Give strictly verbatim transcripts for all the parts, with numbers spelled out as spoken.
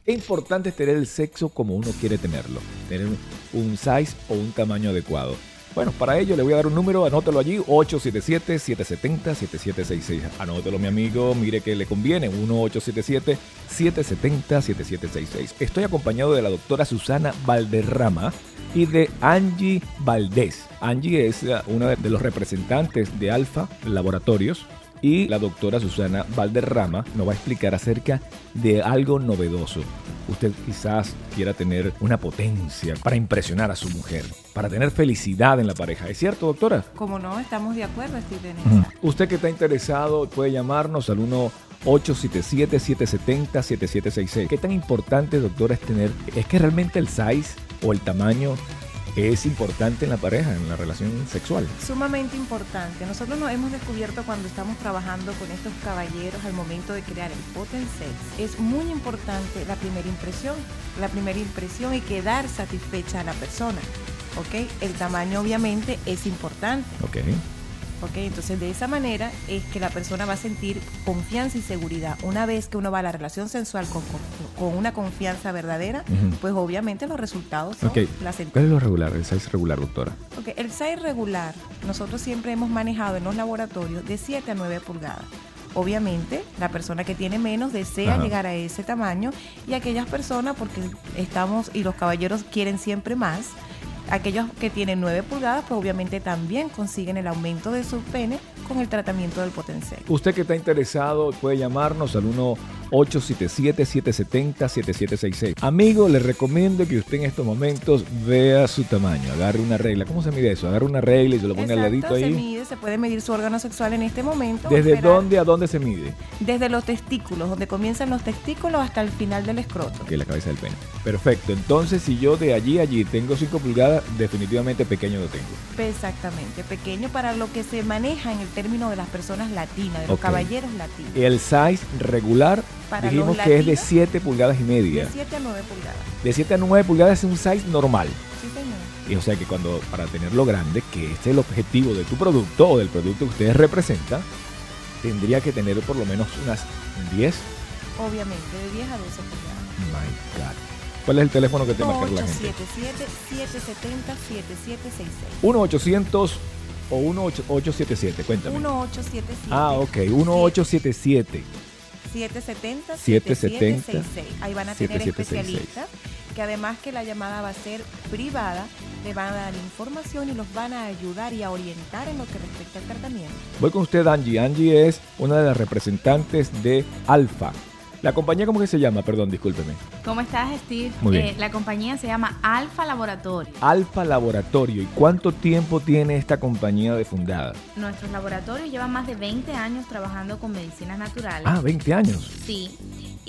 Qué importante es tener el sexo como uno quiere tenerlo, tener un size o un tamaño adecuado. Bueno, para ello le voy a dar un número, anótalo allí, ocho siete siete, siete siete cero, siete siete seis seis. Anótelo, mi amigo, mire que le conviene, uno ocho siete siete, siete siete cero, siete siete seis seis. Estoy acompañado de la doctora Susana Valderrama y de Angie Valdés. Angie es una de los representantes de Alfa Laboratorios y la doctora Susana Valderrama nos va a explicar acerca de algo novedoso. Usted quizás quiera tener una potencia para impresionar a su mujer, para tener felicidad en la pareja. ¿Es cierto, doctora? Como no, estamos de acuerdo, Steven. Uh-huh. Usted que está interesado puede llamarnos al uno ocho siete siete, siete siete cero, siete siete seis seis. ¿Qué tan importante, doctora, es tener? ¿Es que realmente el size o el tamaño es importante en la pareja, en la relación sexual? Sumamente importante. Nosotros nos hemos descubierto cuando estamos trabajando con estos caballeros al momento de crear el Potent Sex. Es muy importante la primera impresión, la primera impresión y quedar satisfecha a la persona. ¿Ok? El tamaño obviamente es importante. Ok. Ok, entonces de esa manera es que la persona va a sentir confianza y seguridad. Una vez que uno va a la relación sensual con, con, con una confianza verdadera, uh-huh. pues obviamente los resultados son okay. placenteros. ¿Cuál es lo regular, el size regular, doctora? Ok, el size regular, nosotros siempre hemos manejado en los laboratorios de siete a nueve pulgadas. Obviamente, la persona que tiene menos desea Ajá. llegar a ese tamaño y aquellas personas, porque estamos y los caballeros quieren siempre más, aquellos que tienen nueve pulgadas, pues obviamente también consiguen el aumento de su pene con el tratamiento del Potent Sex. Usted que está interesado puede llamarnos al uno ocho siete siete, siete siete cero, siete siete seis seis. Amigo, le recomiendo que usted en estos momentos vea su tamaño, agarre una regla. ¿Cómo se mide eso? Agarre una regla y se lo pone al ladito ahí. Se mide, se puede medir su órgano sexual en este momento. ¿Desde esperar. dónde a dónde se mide? Desde los testículos, donde comienzan los testículos hasta el final del escroto. Ok, la cabeza del pene. Perfecto. Entonces, si yo de allí a allí tengo cinco pulgadas, definitivamente pequeño lo tengo. Exactamente, pequeño para lo que se maneja en el término de las personas latinas, de los okay. caballeros latinos. El size regular, para dijimos que es de siete pulgadas y media. De siete a nueve pulgadas. De siete a nueve pulgadas es un size normal. Sí, señor. Y o sea que cuando, para tenerlo grande, que es el objetivo de tu producto o del producto que ustedes representan, tendría que tener por lo menos unas diez. Obviamente, de diez a doce pulgadas. My God. ¿Cuál es el teléfono que te marca la gente? uno ocho siete siete, siete siete cero, siete siete seis seis. uno ochocientos o uno ocho siete siete, cuéntame. uno ocho siete siete. Ah, ok, uno ocho siete siete. siete siete cero, siete siete seis seis. Ahí van a tener especialistas que además que la llamada va a ser privada, le van a dar información y los van a ayudar y a orientar en lo que respecta al tratamiento. Voy con usted, Angie. Angie es una de las representantes de Alfa. ¿La compañía cómo que se llama? Perdón, discúlpeme. ¿Cómo estás, Steve? Muy bien. Eh, la compañía se llama Alfa Laboratorio. Alfa Laboratorio. ¿Y cuánto tiempo tiene esta compañía de fundada? Nuestros laboratorios llevan más de veinte años trabajando con medicinas naturales. Ah, veinte años. Sí.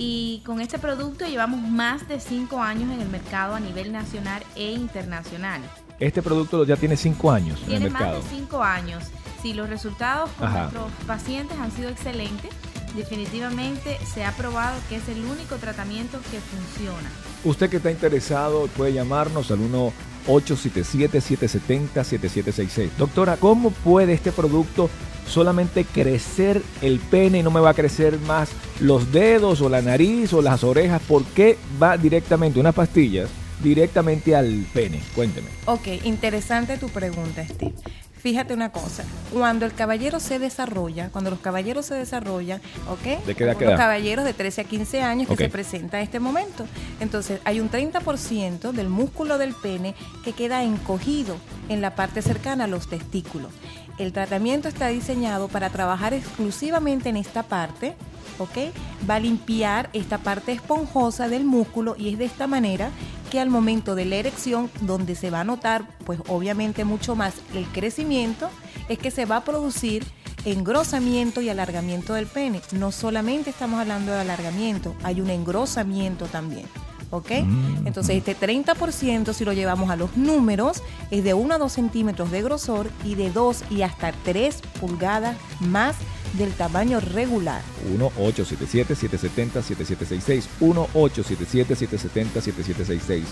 Y con este producto llevamos más de cinco años en el mercado a nivel nacional e internacional. Este producto ya tiene cinco años tiene en el mercado. Tiene más de cinco años. Sí, los resultados con Ajá. nuestros pacientes han sido excelentes. Definitivamente se ha probado que es el único tratamiento que funciona. Usted que está interesado puede llamarnos al uno ocho siete siete, siete siete cero, siete siete seis seis. Doctora, ¿cómo puede este producto solamente crecer el pene y no me va a crecer más los dedos o la nariz o las orejas? ¿Por qué va directamente unas pastillas directamente al pene? Cuénteme. Ok, interesante tu pregunta, Steve. Fíjate una cosa, cuando el caballero se desarrolla, cuando los caballeros se desarrollan, ¿ok? ¿De qué edad Los queda? caballeros de trece a quince años que okay. se presenta a este momento. Entonces, hay un treinta por ciento del músculo del pene que queda encogido en la parte cercana a los testículos. El tratamiento está diseñado para trabajar exclusivamente en esta parte, ¿ok? Va a limpiar esta parte esponjosa del músculo y es de esta manera que al momento de la erección, donde se va a notar, pues obviamente mucho más el crecimiento, es que se va a producir engrosamiento y alargamiento del pene. No solamente estamos hablando de alargamiento, hay un engrosamiento también. ¿Ok? Mm. Entonces este treinta por ciento, si lo llevamos a los números, es de uno a dos centímetros de grosor y de dos y hasta tres pulgadas más del tamaño regular. uno ocho siete siete, siete siete cero, siete siete seis seis. uno ocho siete siete, siete siete cero, siete siete seis seis.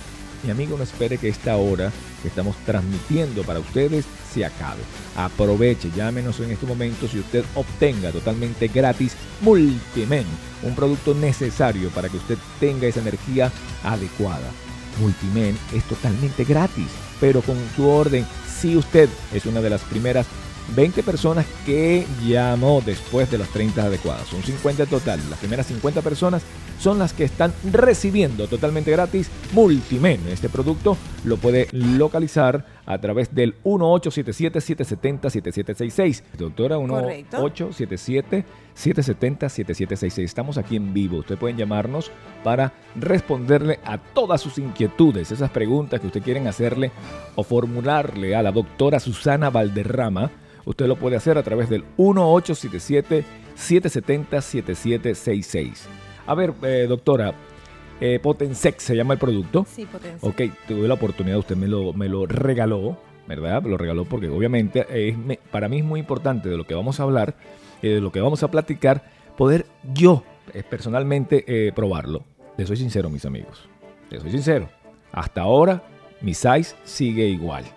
Mi amigo, no espere que esta hora que estamos transmitiendo para ustedes se acabe. Aproveche, llámenos en este momento si usted obtenga totalmente gratis Multimen, un producto necesario para que usted tenga esa energía adecuada. Multimen es totalmente gratis, pero con su orden, si usted es una de las primeras veinte personas que llamó después de las treinta adecuadas. Son cincuenta en total. Las primeras cincuenta personas son las que están recibiendo totalmente gratis Multimen. Este producto lo puede localizar a través del uno ocho siete siete, siete siete cero, siete siete seis seis. Doctora, uno ocho siete siete, siete siete cero, siete siete seis seis. Estamos aquí en vivo. Ustedes pueden llamarnos para responderle a todas sus inquietudes, esas preguntas que usted quieren hacerle o formularle a la doctora Susana Valderrama. Usted lo puede hacer a través del uno ocho siete siete, siete siete cero, siete siete seis seis. A ver, eh, doctora, eh, Potensex se llama el producto. Sí, Potensex. Ok, tuve la oportunidad, usted me lo, me lo regaló, ¿verdad? Me lo regaló porque obviamente es, me, para mí es muy importante de lo que vamos a hablar, eh, de lo que vamos a platicar, poder yo eh, personalmente eh, probarlo. Les soy sincero, mis amigos. Les soy sincero. Hasta ahora, mi size sigue igual.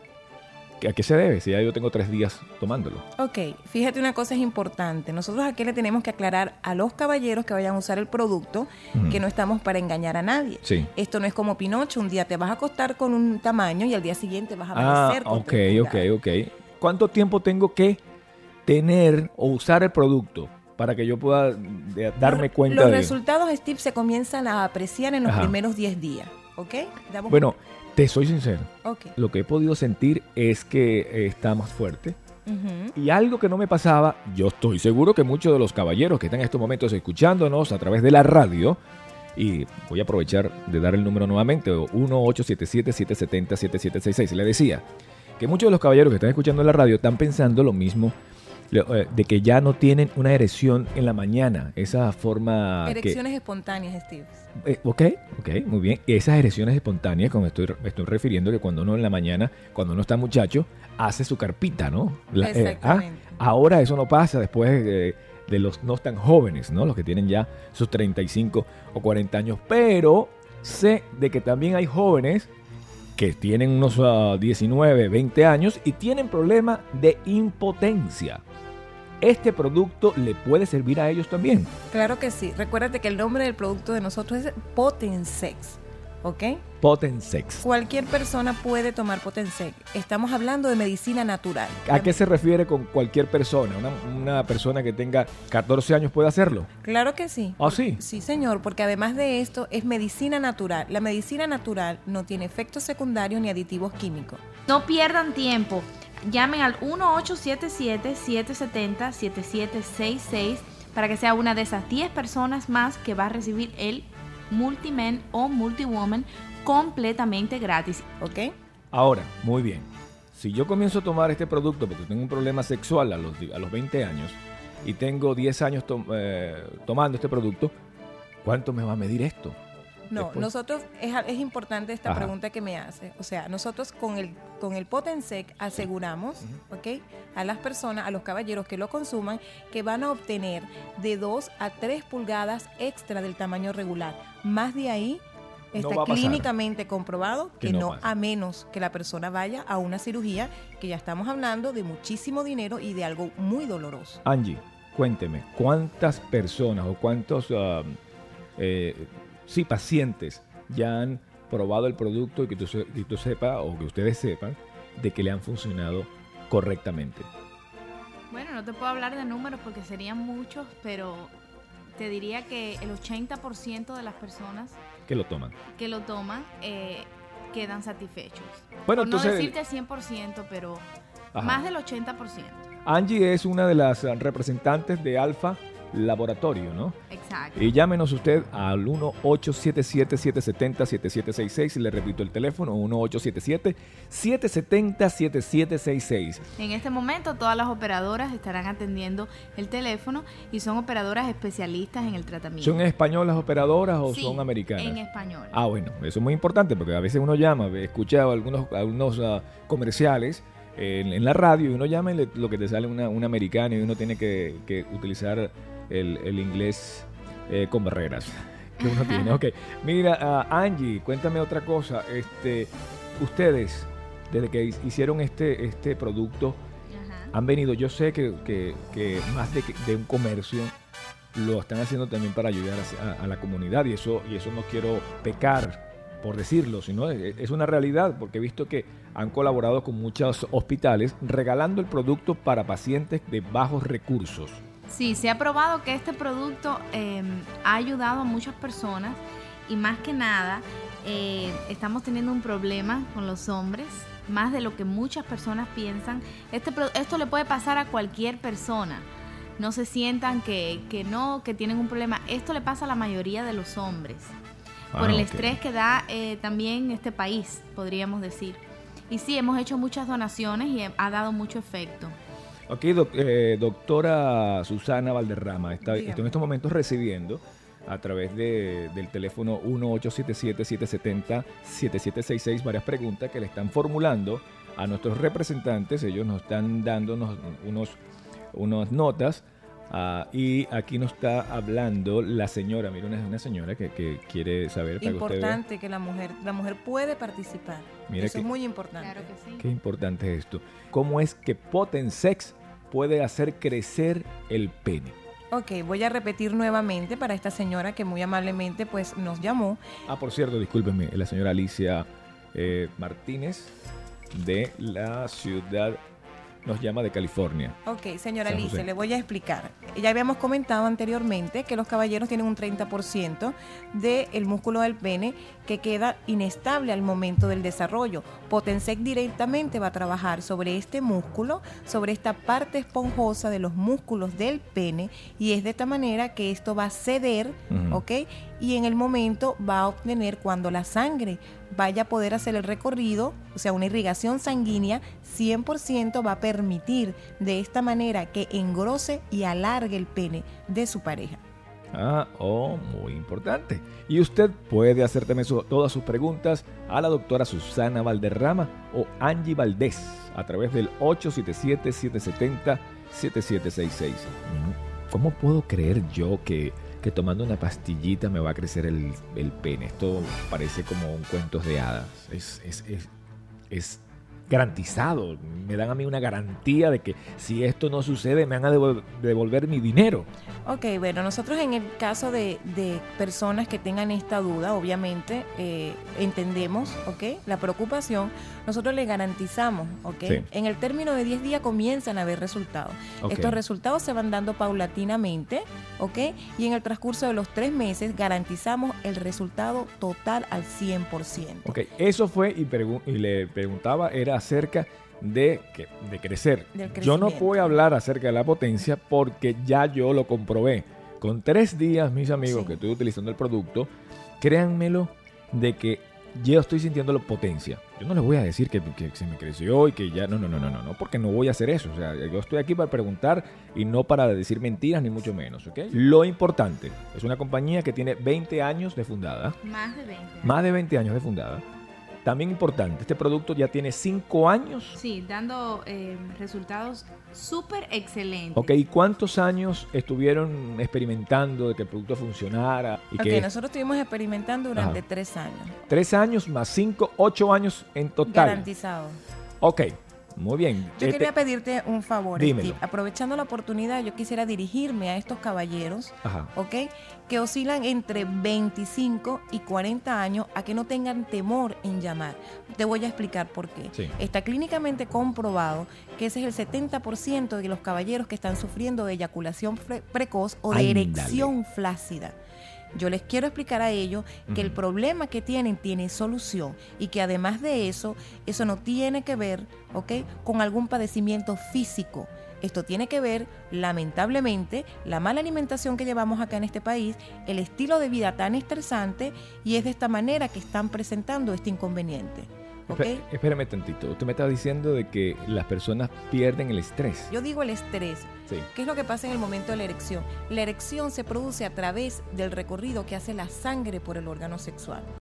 ¿A qué se debe? Si ya yo tengo tres días tomándolo. Ok, fíjate, una cosa es importante. Nosotros aquí le tenemos que aclarar a los caballeros que vayan a usar el producto uh-huh. que no estamos para engañar a nadie. Sí. Esto no es como Pinocho. Un día te vas a acostar con un tamaño y al día siguiente vas a amanecer ah, con ok, ok, ok. ¿Cuánto tiempo tengo que tener o usar el producto para que yo pueda de, darme los, cuenta los de... Los resultados, Steve, se comienzan a apreciar en los Ajá. primeros diez días. ¿Ok? Damos bueno... Te soy sincero, okay. Lo que he podido sentir es que eh, está más fuerte. Uh-huh. Y algo que no me pasaba, yo estoy seguro que muchos de los caballeros que están en estos momentos escuchándonos a través de la radio, y voy a aprovechar de dar el número nuevamente, uno ocho siete siete, siete siete cero, siete siete seis seis. Le decía que muchos de los caballeros que están escuchando en la radio están pensando lo mismo, de que ya no tienen una erección en la mañana, esa forma... Erecciones que, espontáneas, Steve. Eh, ok, ok, muy bien. Esas erecciones espontáneas, como estoy, me estoy refiriendo, que cuando uno en la mañana, cuando uno está muchacho, hace su carpita, ¿no? La, Exactamente. Eh, ah, ahora eso no pasa después de, de los no tan jóvenes, ¿no? Los que tienen ya sus treinta y cinco o cuarenta años. Pero sé de que también hay jóvenes que tienen unos uh, diecinueve, veinte años y tienen problema de impotencia. ¿Este producto le puede servir a ellos también? Claro que sí. Recuérdate que el nombre del producto de nosotros es Potensex, ¿ok? Potensex. Cualquier persona puede tomar Potensex. Estamos hablando de medicina natural. ¿A qué se refiere con cualquier persona? ¿Una, una persona que tenga catorce años puede hacerlo? Claro que sí. ¿Ah, sí? Sí, señor, porque además de esto es medicina natural. La medicina natural no tiene efectos secundarios ni aditivos químicos. No pierdan tiempo. Llamen al uno ocho siete siete, siete siete cero, siete siete seis seis para que sea una de esas diez personas más que va a recibir el Multimen o Multiwoman completamente gratis. ¿Ok? Ahora, muy bien. Si yo comienzo a tomar este producto porque tengo un problema sexual a los, a los veinte años y tengo diez años to- eh, tomando este producto, ¿cuánto me va a medir esto? No, Después. nosotros, es, es importante esta Ajá. pregunta que me hace. O sea, nosotros con el, con el Potensex aseguramos, uh-huh. ¿ok? A las personas, a los caballeros que lo consuman, que van a obtener de dos a tres pulgadas extra del tamaño regular. Más de ahí está no clínicamente comprobado que, que no, no pasa. A menos que la persona vaya a una cirugía, que ya estamos hablando de muchísimo dinero y de algo muy doloroso. Angie, cuénteme, ¿cuántas personas o cuántos... Uh, eh, Sí, pacientes ya han probado el producto y que tú, que tú sepas o que ustedes sepan de que le han funcionado correctamente? Bueno, no te puedo hablar de números porque serían muchos, pero te diría que el ochenta por ciento de las personas que lo toman, que lo toman eh, quedan satisfechos. Bueno, Por entonces, no decirte cien por ciento, pero Ajá. más del ochenta por ciento. Angie es una de las representantes de Alfa Laboratorio, ¿no? Exacto. Y llámenos usted al uno ocho siete siete, siete siete cero, siete siete seis seis y le repito el teléfono uno ocho siete siete, siete siete cero, siete siete seis seis. En este momento todas las operadoras estarán atendiendo el teléfono y son operadoras especialistas en el tratamiento. ¿Son españolas operadoras o sí, son americanas? En español. Ah, bueno, eso es muy importante porque a veces uno llama, escucha algunos, algunos uh, comerciales en, en la radio y uno llama y le, lo que te sale una, una americana y uno tiene que, que utilizar el, el inglés eh, con barreras. que uno tiene. Ok, mira, uh, Angie, cuéntame otra cosa. Este, ustedes, desde que hicieron este, este producto, Ajá. han venido, yo sé que, que, que más de, de un comercio, lo están haciendo también para ayudar a, a la comunidad, y eso, y eso no quiero pecar por decirlo, sino es, es una realidad, porque he visto que han colaborado con muchos hospitales regalando el producto para pacientes de bajos recursos. Sí, se ha probado que este producto eh, ha ayudado a muchas personas, y más que nada eh, estamos teniendo un problema con los hombres, más de lo que muchas personas piensan. Este, esto le puede pasar a cualquier persona. No se sientan que, que no, que tienen un problema. Esto le pasa a la mayoría de los hombres. Ah, por el okay. estrés que da eh, también este país, podríamos decir. Y sí, hemos hecho muchas donaciones y ha dado mucho efecto. Ok, doc, eh, doctora Susana Valderrama, está, está en estos momentos recibiendo a través de, del teléfono uno ocho siete siete, siete siete cero, siete siete seis seis varias preguntas que le están formulando a nuestros representantes. Ellos nos están dando unos... unos unas notas uh, y aquí nos está hablando la señora, mira, una, una señora que, que quiere saber para importante que, usted que la mujer la mujer puede participar. Mira, eso que, es muy importante. Claro que sí. Qué importante es esto. ¿Cómo es que Potensex puede hacer crecer el pene? Ok, voy a repetir nuevamente para esta señora que muy amablemente pues nos llamó. Ah, por cierto, discúlpenme, la señora Alicia eh, Martínez de la ciudad, nos llama de California. Ok, señora Alicia, le voy a explicar. Ya habíamos comentado anteriormente que los caballeros tienen un treinta por ciento del músculo del pene que queda inestable al momento del desarrollo. Potensex directamente va a trabajar sobre este músculo, sobre esta parte esponjosa de los músculos del pene, y es de esta manera que esto va a ceder, uh-huh. ¿ok? Y en el momento va a obtener, cuando la sangre vaya a poder hacer el recorrido, o sea, una irrigación sanguínea, cien por ciento va a permitir de esta manera que engrose y alargue el pene de su pareja. Ah, oh, muy importante. Y usted puede hacer también su, todas sus preguntas a la doctora Susana Valderrama o Angie Valdés a través del ocho siete siete, siete siete cero, siete siete seis seis. ¿Cómo puedo creer yo que, que tomando una pastillita me va a crecer el, el pene? Esto parece como un cuento de hadas. Es, es, es, es garantizado. Me dan a mí una garantía de que si esto no sucede me van a devol- devolver mi dinero. Ok, bueno, nosotros en el caso de, de personas que tengan esta duda, obviamente eh, entendemos, ok, la preocupación. Nosotros le garantizamos, ok, sí. En el término de diez días comienzan a haber resultados. Okay. Estos resultados se van dando paulatinamente, ok, y en el transcurso de los tres meses garantizamos el resultado total al cien por ciento. Ok, eso fue, y, pregu- y le preguntaba, era acerca de, que, de crecer. Yo no puedo hablar acerca de la potencia porque ya yo lo comprobé. Con tres días, mis amigos, sí. que estoy utilizando el producto, créanmelo de que yo estoy sintiendo la potencia. Yo no les voy a decir que, que se me creció y que ya... No, no, no, no, no, no, porque no voy a hacer eso. O sea, yo estoy aquí para preguntar y no para decir mentiras, ni mucho menos, ¿ok? Lo importante, es una compañía que tiene veinte años de fundada. Más de veinte. Más de veinte años de fundada. También importante, este producto ya tiene cinco años. Sí, dando eh, resultados súper excelentes. Ok, ¿y cuántos años estuvieron experimentando de que el producto funcionara? Y ok, que... nosotros estuvimos experimentando durante Ajá. tres años. Tres años más cinco, ocho años en total. Garantizado. Ok, muy bien. Yo este... quería pedirte un favor, Dímelo. Steve. Aprovechando la oportunidad, yo quisiera dirigirme a estos caballeros, Ajá. ¿ok? Que oscilan entre veinticinco y cuarenta años, a que no tengan temor en llamar. Te voy a explicar por qué. Sí. Está clínicamente comprobado que ese es el setenta por ciento de los caballeros que están sufriendo de eyaculación pre- precoz o de Ándale. erección flácida. Yo les quiero explicar a ellos que uh-huh. el problema que tienen tiene solución, y que además de eso, eso no tiene que ver, ¿ok?, con algún padecimiento físico. Esto tiene que ver, lamentablemente, la mala alimentación que llevamos acá en este país, el estilo de vida tan estresante, y es de esta manera que están presentando este inconveniente. ¿Okay? Espérame tantito. Usted me está diciendo de que las personas pierden el estrés. Yo digo el estrés. Sí. ¿Qué es lo que pasa en el momento de la erección? La erección se produce a través del recorrido que hace la sangre por el órgano sexual.